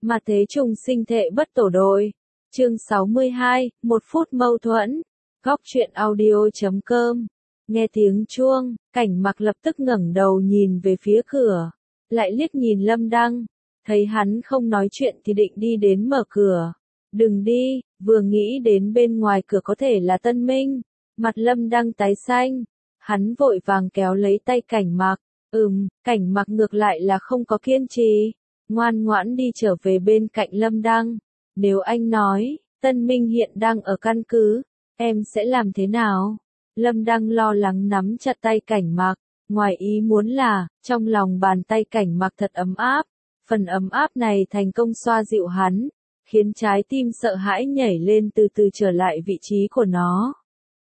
Mà thế trùng sinh thệ bất tổ đội. Chương 62, 1 phút mâu thuẫn. Góc truyện audio.com. Nghe tiếng chuông, Cảnh Mặc lập tức ngẩng đầu nhìn về phía cửa, lại liếc nhìn Lâm Đăng, thấy hắn không nói chuyện thì định đi đến mở cửa. Đừng đi, vừa nghĩ đến bên ngoài cửa có thể là Tân Minh, mặt Lâm Đăng tái xanh, hắn vội vàng kéo lấy tay Cảnh Mặc. Cảnh Mặc ngược lại là không có kiên trì, ngoan ngoãn đi trở về bên cạnh Lâm Đăng. Nếu anh nói, Tân Minh hiện đang ở căn cứ, em sẽ làm thế nào? Lâm Đăng lo lắng nắm chặt tay Cảnh Mặc, ngoài ý muốn là, trong lòng bàn tay Cảnh Mặc thật ấm áp, phần ấm áp này thành công xoa dịu hắn, khiến trái tim sợ hãi nhảy lên từ từ trở lại vị trí của nó.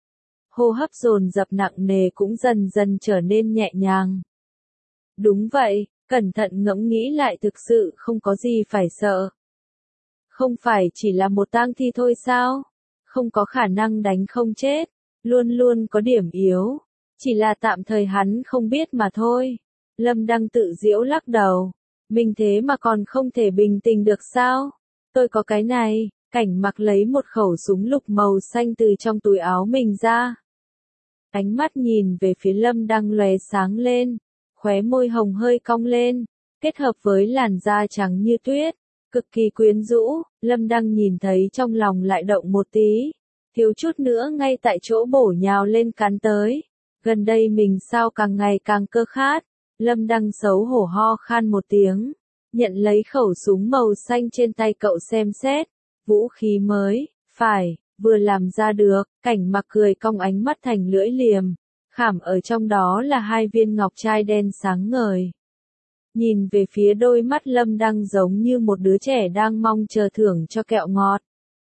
Hô hấp dồn dập nặng nề cũng dần dần trở nên nhẹ nhàng. Đúng vậy, cẩn thận ngẫm nghĩ lại thực sự không có gì phải sợ. Không phải chỉ là một tang thi thôi sao? Không có khả năng đánh không chết, luôn luôn có điểm yếu. Chỉ là tạm thời hắn không biết mà thôi. Lâm Đăng tự giễu lắc đầu. Mình thế mà còn không thể bình tĩnh được sao? Tôi có cái này. Cảnh Mặc lấy một khẩu súng lục màu xanh từ trong túi áo mình ra. Ánh mắt nhìn về phía Lâm Đăng lóe sáng lên, khóe môi hồng hơi cong lên, kết hợp với làn da trắng như tuyết, cực kỳ quyến rũ. Lâm Đăng nhìn thấy trong lòng lại động một tí, thiếu chút nữa ngay tại chỗ bổ nhào lên cắn tới. Gần đây mình sao càng ngày càng cơ khát. Lâm Đăng xấu hổ ho khan một tiếng, nhận lấy khẩu súng màu xanh trên tay cậu xem xét. Vũ khí mới, phải, vừa làm ra được. Cảnh Mặc cười cong ánh mắt thành lưỡi liềm, khảm ở trong đó là 2 viên ngọc trai đen sáng ngời. Nhìn về phía đôi mắt Lâm Đăng giống như một đứa trẻ đang mong chờ thưởng cho kẹo ngọt.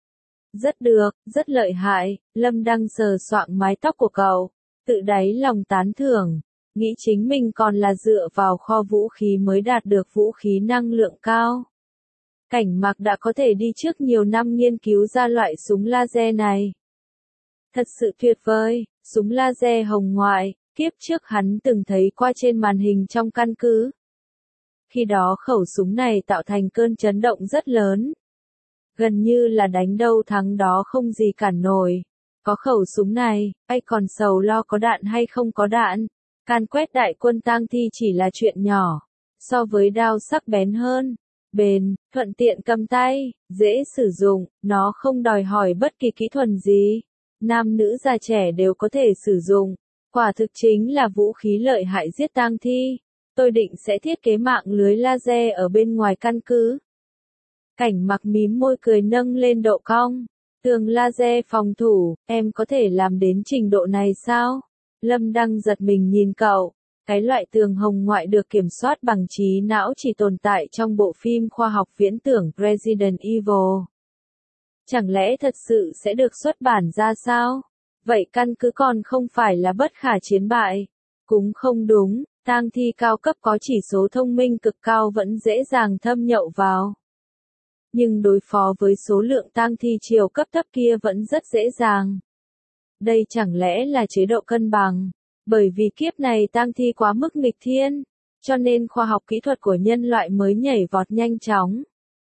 Rất được, rất lợi hại. Lâm Đăng sờ soạng mái tóc của cậu, tự đáy lòng tán thưởng, nghĩ chính mình còn là dựa vào kho vũ khí mới đạt được vũ khí năng lượng cao. Cảnh Mặc đã có thể đi trước nhiều năm nghiên cứu ra loại súng laser này. Thật sự tuyệt vời, súng laser hồng ngoại, kiếp trước hắn từng thấy qua trên màn hình trong căn cứ. Khi đó khẩu súng này tạo thành cơn chấn động rất lớn. Gần như là đánh đâu thắng đó không gì cản nổi. Có khẩu súng này, ai còn sầu lo có đạn hay không có đạn. Can quét đại quân tang thi chỉ là chuyện nhỏ. So với đao sắc bén hơn, bền, thuận tiện cầm tay, dễ sử dụng, nó không đòi hỏi bất kỳ kỹ thuật gì. Nam nữ già trẻ đều có thể sử dụng. Quả thực chính là vũ khí lợi hại giết tang thi. Tôi định sẽ thiết kế mạng lưới laser ở bên ngoài căn cứ. Cảnh Mặc mím môi cười nâng lên độ cong. Tường laser phòng thủ, em có thể làm đến trình độ này sao? Lâm Đăng giật mình nhìn cậu. Cái loại tường hồng ngoại được kiểm soát bằng trí não chỉ tồn tại trong bộ phim khoa học viễn tưởng Resident Evil. Chẳng lẽ thật sự sẽ được xuất bản ra sao? Vậy căn cứ còn không phải là bất khả chiến bại? Cũng không đúng, tang thi cao cấp có chỉ số thông minh cực cao vẫn dễ dàng thâm nhậu vào. Nhưng đối phó với số lượng tang thi chiều cấp thấp kia vẫn rất dễ dàng. Đây chẳng lẽ là chế độ cân bằng? Bởi vì kiếp này tang thi quá mức nghịch thiên, cho nên khoa học kỹ thuật của nhân loại mới nhảy vọt nhanh chóng.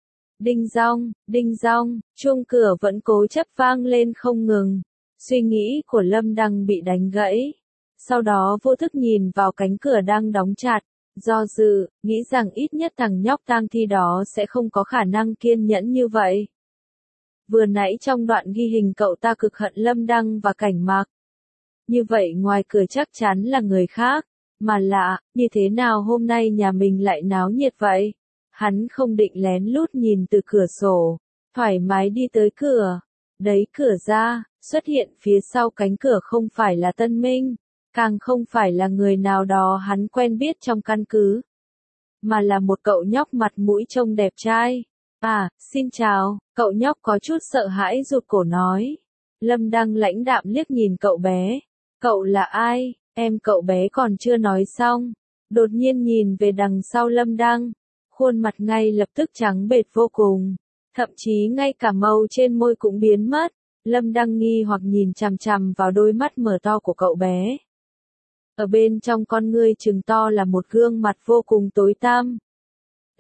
Đinh dong, chuông cửa vẫn cố chấp vang lên không ngừng. Suy nghĩ của Lâm Đăng bị đánh gãy. Sau đó vô thức nhìn vào cánh cửa đang đóng chặt, do dự, nghĩ rằng ít nhất thằng nhóc tang thi đó sẽ không có khả năng kiên nhẫn như vậy. Vừa nãy trong đoạn ghi hình cậu ta cực hận Lâm Đăng và Cảnh Mặc. Như vậy ngoài cửa chắc chắn là người khác, mà lạ, như thế nào hôm nay nhà mình lại náo nhiệt vậy? Hắn không định lén lút nhìn từ cửa sổ, thoải mái đi tới cửa. Đấy cửa ra, xuất hiện phía sau cánh cửa không phải là Tân Minh, càng không phải là người nào đó hắn quen biết trong căn cứ, mà là một cậu nhóc mặt mũi trông đẹp trai. À, xin chào, cậu nhóc có chút sợ hãi rụt cổ nói. Lâm Đăng lãnh đạm liếc nhìn cậu bé. Cậu là ai? Em cậu bé còn chưa nói xong. Đột nhiên nhìn về đằng sau Lâm Đăng. Khuôn mặt ngay lập tức trắng bệch vô cùng. Thậm chí ngay cả màu trên môi cũng biến mất. Lâm Đăng nghi hoặc nhìn chằm chằm vào đôi mắt mở to của cậu bé. Ở bên trong con ngươi trừng to là một gương mặt vô cùng tối tăm.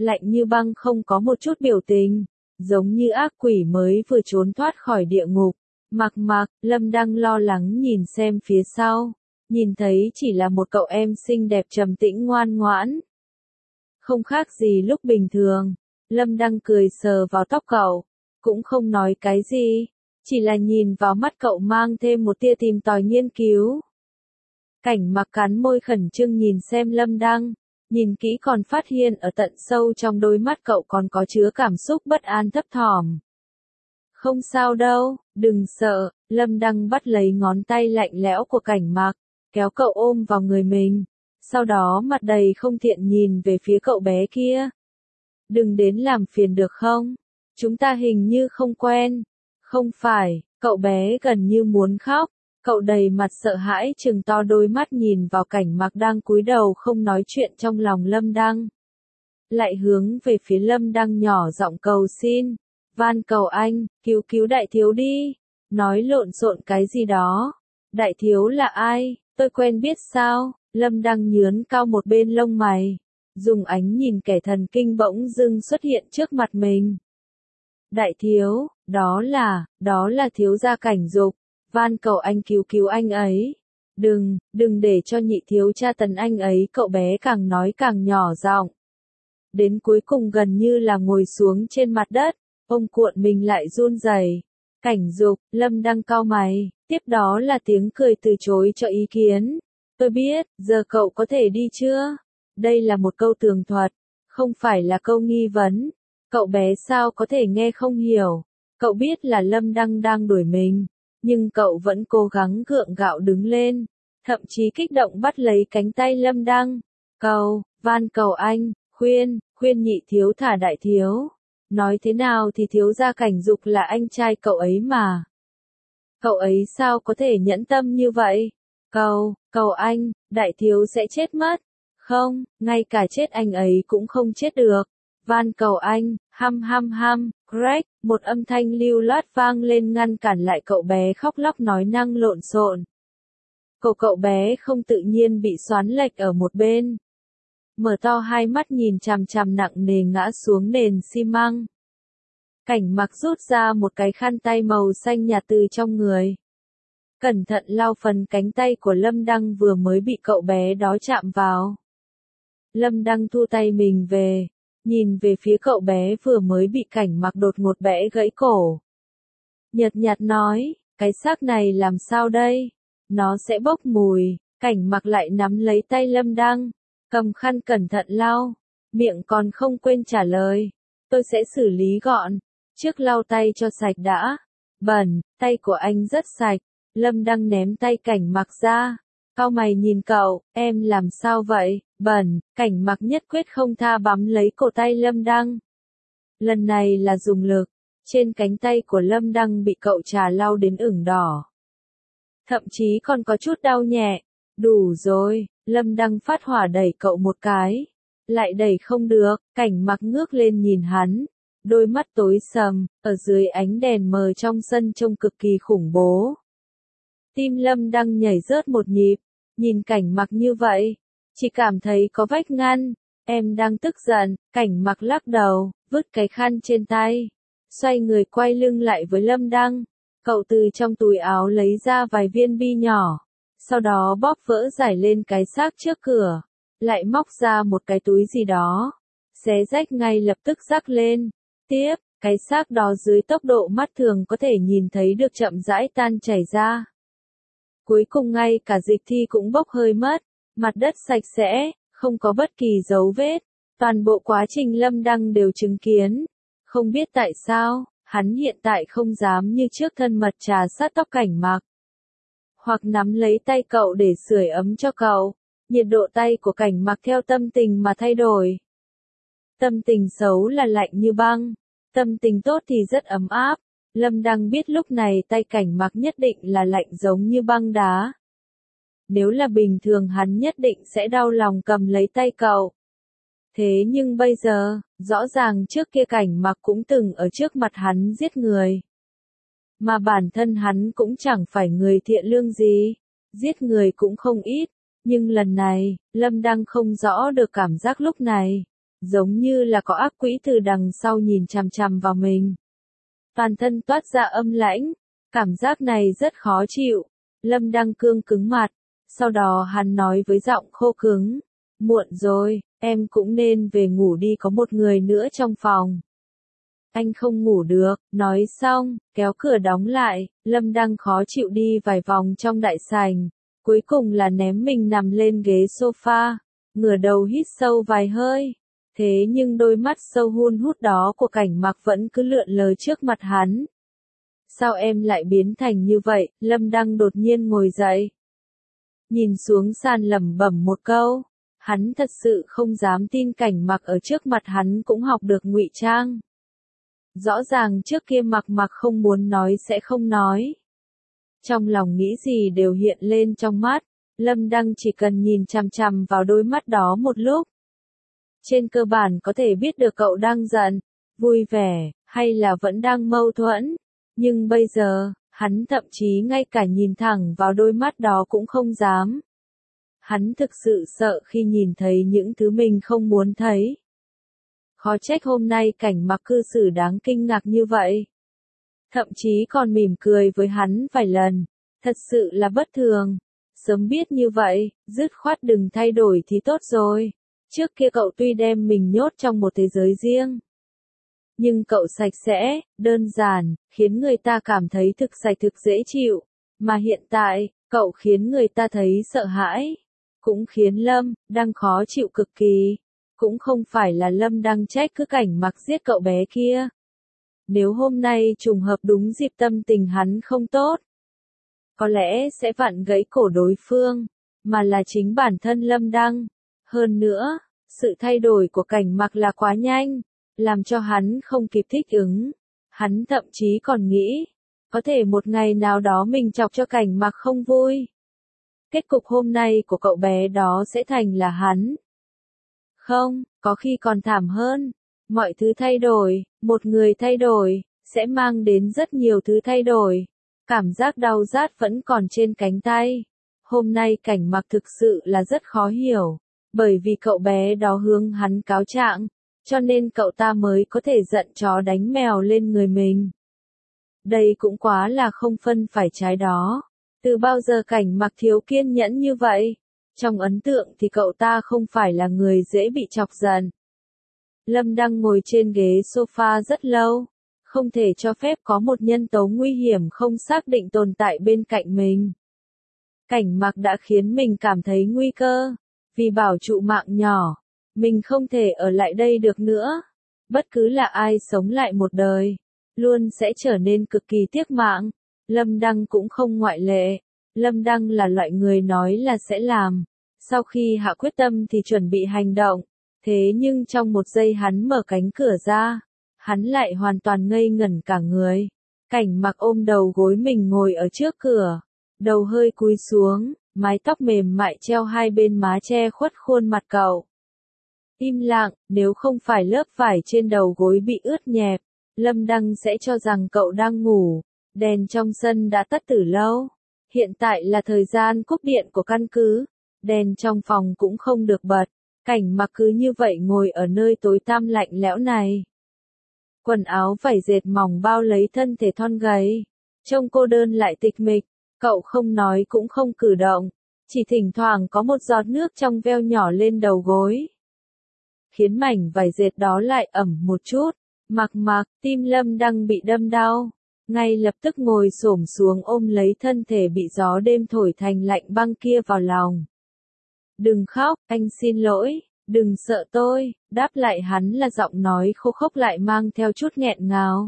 lạnh như băng không có một chút biểu tình, giống như ác quỷ mới vừa trốn thoát khỏi địa ngục. Mặc, Lâm Đăng lo lắng nhìn xem phía sau, nhìn thấy chỉ là một cậu em xinh đẹp trầm tĩnh ngoan ngoãn. Không khác gì lúc bình thường, Lâm Đăng cười sờ vào tóc cậu, cũng không nói cái gì, chỉ là nhìn vào mắt cậu mang thêm một tia tìm tòi nghiên cứu. Cảnh Mặc cắn môi khẩn trương nhìn xem Lâm Đăng, nhìn kỹ còn phát hiện ở tận sâu trong đôi mắt cậu còn có chứa cảm xúc bất an thấp thỏm. Không sao đâu, đừng sợ, Lâm Đăng bắt lấy ngón tay lạnh lẽo của Cảnh Mặc, kéo cậu ôm vào người mình, sau đó mặt đầy không thiện nhìn về phía cậu bé kia. Đừng đến làm phiền được không? Chúng ta hình như không quen. Không phải, cậu bé gần như muốn khóc, cậu đầy mặt sợ hãi trừng to đôi mắt nhìn vào Cảnh Mặc đang cúi đầu không nói chuyện trong lòng Lâm Đăng. Lại hướng về phía Lâm Đăng nhỏ giọng cầu xin, van cầu anh, cứu đại thiếu đi, nói lộn xộn cái gì đó. Đại thiếu là ai, tôi quen biết sao? Lâm Đăng nhướn cao một bên lông mày, dùng ánh nhìn kẻ thần kinh bỗng dưng xuất hiện trước mặt mình. Đại thiếu, đó là thiếu gia Cảnh Dục, van cầu anh cứu anh ấy. Đừng để cho nhị thiếu tra tấn anh ấy, cậu bé càng nói càng nhỏ giọng. Đến cuối cùng gần như là ngồi xuống trên mặt đất, ôm cuộn mình lại run rẩy. Cảnh Dục, Lâm Đăng cau mày, tiếp đó là tiếng cười từ chối cho ý kiến. Tôi biết, giờ cậu có thể đi chưa? Đây là một câu tường thuật, không phải là câu nghi vấn. Cậu bé sao có thể nghe không hiểu? Cậu biết là Lâm Đăng đang đuổi mình, nhưng cậu vẫn cố gắng gượng gạo đứng lên, thậm chí kích động bắt lấy cánh tay Lâm Đăng. Van cầu anh, khuyên nhị thiếu thả đại thiếu. Nói thế nào thì thiếu gia Cảnh Dục là anh trai cậu ấy mà. Cậu ấy sao có thể nhẫn tâm như vậy? Cầu anh, đại thiếu sẽ chết mất. Không, ngay cả chết anh ấy cũng không chết được. Van cầu anh, Greg, một âm thanh lưu loát vang lên ngăn cản lại cậu bé khóc lóc nói năng lộn xộn. Cậu bé không tự nhiên bị xoắn lệch ở một bên. Mở to hai mắt nhìn chằm chằm nặng nề ngã xuống nền xi măng. Cảnh Mặc rút ra một cái khăn tay màu xanh nhạt từ trong người. Cẩn thận lau phần cánh tay của Lâm Đăng vừa mới bị cậu bé đó chạm vào. Lâm Đăng thu tay mình về, nhìn về phía cậu bé vừa mới bị Cảnh Mặc đột ngột bẽ gãy cổ. Nhợt nhạt nói, cái xác này làm sao đây? Nó sẽ bốc mùi. Cảnh Mặc lại nắm lấy tay Lâm Đăng, cầm khăn cẩn thận lau, miệng còn không quên trả lời. Tôi sẽ xử lý gọn, trước lau tay cho sạch đã. Bẩn, tay của anh rất sạch. Lâm Đăng ném tay Cảnh Mặc ra, cau mày nhìn cậu, em làm sao vậy? Bẩn. Cảnh Mặc nhất quyết không tha bám lấy cổ tay Lâm Đăng. Lần này là dùng lực, trên cánh tay của Lâm Đăng bị cậu trà lau đến ửng đỏ. Thậm chí còn có chút đau nhẹ. Đủ rồi, Lâm Đăng phát hỏa đẩy cậu một cái. Lại đẩy không được, Cảnh Mặc ngước lên nhìn hắn. Đôi mắt tối sầm, ở dưới ánh đèn mờ trong sân trông cực kỳ khủng bố. Tim Lâm Đăng nhảy rớt một nhịp, nhìn Cảnh Mặc như vậy, chỉ cảm thấy có vách ngăn. Em đang tức giận. Cảnh Mặc lắc đầu, vứt cái khăn trên tay, xoay người quay lưng lại với Lâm Đăng. Cậu từ trong túi áo lấy ra vài viên bi nhỏ, sau đó bóp vỡ giải lên cái xác trước cửa, lại móc ra một cái túi gì đó, xé rách ngay lập tức rắc lên. Tiếp, cái xác đó dưới tốc độ mắt thường có thể nhìn thấy được chậm rãi tan chảy ra. Cuối cùng ngay cả dịch thi cũng bốc hơi mất, mặt đất sạch sẽ, không có bất kỳ dấu vết. Toàn bộ quá trình Lâm Đăng đều chứng kiến. Không biết tại sao, hắn hiện tại không dám như trước thân mật trà sát tóc Cảnh Mặc, hoặc nắm lấy tay cậu để sưởi ấm cho cậu. Nhiệt độ tay của Cảnh Mặc theo tâm tình mà thay đổi. Tâm tình xấu là lạnh như băng, tâm tình tốt thì rất ấm áp. Lâm Đăng biết lúc này tay Cảnh Mặc nhất định là lạnh giống như băng đá. Nếu là bình thường hắn nhất định sẽ đau lòng cầm lấy tay cậu. Thế nhưng bây giờ, rõ ràng trước kia Cảnh Mặc cũng từng ở trước mặt hắn giết người. Mà bản thân hắn cũng chẳng phải người thiện lương gì, giết người cũng không ít. Nhưng lần này, Lâm Đăng không rõ được cảm giác lúc này. giống như là có ác quỷ từ đằng sau nhìn chằm chằm vào mình. Toàn thân toát ra âm lãnh, cảm giác này rất khó chịu. Lâm Đăng cương cứng mặt, sau đó hắn nói với giọng khô cứng, muộn rồi, em cũng nên về ngủ đi, có một người nữa trong phòng. Anh không ngủ được, nói xong, kéo cửa đóng lại, Lâm Đăng khó chịu đi vài vòng trong đại sảnh, cuối cùng là ném mình nằm lên ghế sofa, ngửa đầu hít sâu vài hơi. Thế nhưng đôi mắt sâu hun hút đó của Cảnh Mặc vẫn cứ lượn lờ trước mặt hắn. Sao em lại biến thành như vậy? Lâm Đăng đột nhiên ngồi dậy. Nhìn xuống sàn lẩm bẩm một câu. Hắn thật sự không dám tin Cảnh Mặc ở trước mặt hắn cũng học được ngụy trang. Rõ ràng trước kia Mặc không muốn nói sẽ không nói. Trong lòng nghĩ gì đều hiện lên trong mắt. Lâm Đăng chỉ cần nhìn chằm chằm vào đôi mắt đó một lúc. Trên cơ bản có thể biết được cậu đang giận, vui vẻ, hay là vẫn đang mâu thuẫn. Nhưng bây giờ, hắn thậm chí ngay cả nhìn thẳng vào đôi mắt đó cũng không dám. Hắn thực sự sợ khi nhìn thấy những thứ mình không muốn thấy. Khó trách hôm nay Cảnh Mặc cư xử đáng kinh ngạc như vậy. Thậm chí còn mỉm cười với hắn vài lần. Thật sự là bất thường. Sớm biết như vậy, dứt khoát đừng thay đổi thì tốt rồi. Trước kia cậu tuy đem mình nhốt trong một thế giới riêng. Nhưng cậu sạch sẽ, đơn giản, khiến người ta cảm thấy thực sạch thực dễ chịu. Mà hiện tại, cậu khiến người ta thấy sợ hãi. Cũng khiến Lâm Đăng khó chịu cực kỳ. Cũng không phải là Lâm Đăng trách cứ Cảnh Mặc giết cậu bé kia. Nếu hôm nay trùng hợp đúng dịp tâm tình hắn không tốt, có lẽ sẽ vặn gãy cổ đối phương, mà là chính bản thân Lâm Đăng. Hơn nữa, sự thay đổi của Cảnh Mặc là quá nhanh, làm cho hắn không kịp thích ứng. Hắn thậm chí còn nghĩ, có thể một ngày nào đó mình chọc cho Cảnh Mặc không vui. Kết cục hôm nay của cậu bé đó sẽ thành là hắn. Không, có khi còn thảm hơn. Mọi thứ thay đổi, một người thay đổi, sẽ mang đến rất nhiều thứ thay đổi. Cảm giác đau rát vẫn còn trên cánh tay. Hôm nay Cảnh Mặc thực sự là rất khó hiểu. Bởi vì cậu bé đó hướng hắn cáo trạng, cho nên cậu ta mới có thể giận chó đánh mèo lên người mình. Đây cũng quá là không phân phải trái đó. Từ bao giờ Cảnh Mặc thiếu kiên nhẫn như vậy? Trong ấn tượng thì cậu ta không phải là người dễ bị chọc giận. Lâm Đăng ngồi trên ghế sofa rất lâu. Không thể cho phép có một nhân tố nguy hiểm không xác định tồn tại bên cạnh mình. Cảnh Mặc đã khiến mình cảm thấy nguy cơ. Vì bảo trụ mạng nhỏ, mình không thể ở lại đây được nữa. Bất cứ là ai sống lại một đời, luôn sẽ trở nên cực kỳ tiếc mạng. Lâm Đăng cũng không ngoại lệ. Lâm Đăng là loại người nói là sẽ làm. Sau khi hạ quyết tâm thì chuẩn bị hành động. Thế nhưng trong một giây hắn mở cánh cửa ra, hắn lại hoàn toàn ngây ngẩn cả người. Cảnh Mặc ôm đầu gối mình ngồi ở trước cửa, đầu hơi cúi xuống, mái tóc mềm mại treo hai bên má che khuất khuôn mặt cậu. Im lặng, nếu không phải lớp vải trên đầu gối bị ướt nhẹp, Lâm Đăng sẽ cho rằng cậu đang ngủ. Đèn trong sân đã tắt từ lâu. Hiện tại là thời gian cúp điện của căn cứ. Đèn trong phòng cũng không được bật. Cảnh Mặc cứ như vậy ngồi ở nơi tối tăm lạnh lẽo này. Quần áo vải dệt mỏng bao lấy thân thể thon gầy. Trông cô đơn lại tịch mịch. Cậu không nói cũng không cử động. Chỉ thỉnh thoảng có một giọt nước trong veo nhỏ lên đầu gối. Khiến mảnh vải dệt đó lại ẩm một chút. Mặc, tim Lâm Đăng bị đâm đau. Ngay lập tức ngồi xổm xuống ôm lấy thân thể bị gió đêm thổi thành lạnh băng kia vào lòng. Đừng khóc, anh xin lỗi, đừng sợ tôi, đáp lại hắn là giọng nói khô khốc lại mang theo chút nghẹn ngào.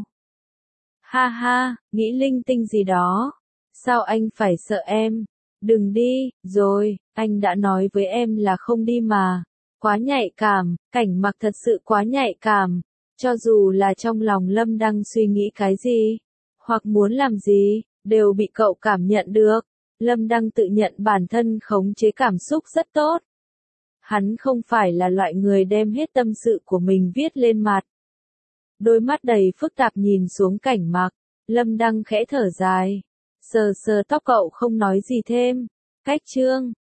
Ha ha, nghĩ linh tinh gì đó, sao anh phải sợ em, đừng đi, rồi, anh đã nói với em là không đi mà, quá nhạy cảm, Cảnh Mặc thật sự quá nhạy cảm, cho dù là trong lòng Lâm Đăng suy nghĩ cái gì, hoặc muốn làm gì, đều bị cậu cảm nhận được. Lâm Đăng tự nhận bản thân khống chế cảm xúc rất tốt. Hắn không phải là loại người đem hết tâm sự của mình viết lên mặt. Đôi mắt đầy phức tạp nhìn xuống Cảnh Mặc, Lâm Đăng khẽ thở dài. Sờ sờ tóc cậu không nói gì thêm. Cách chương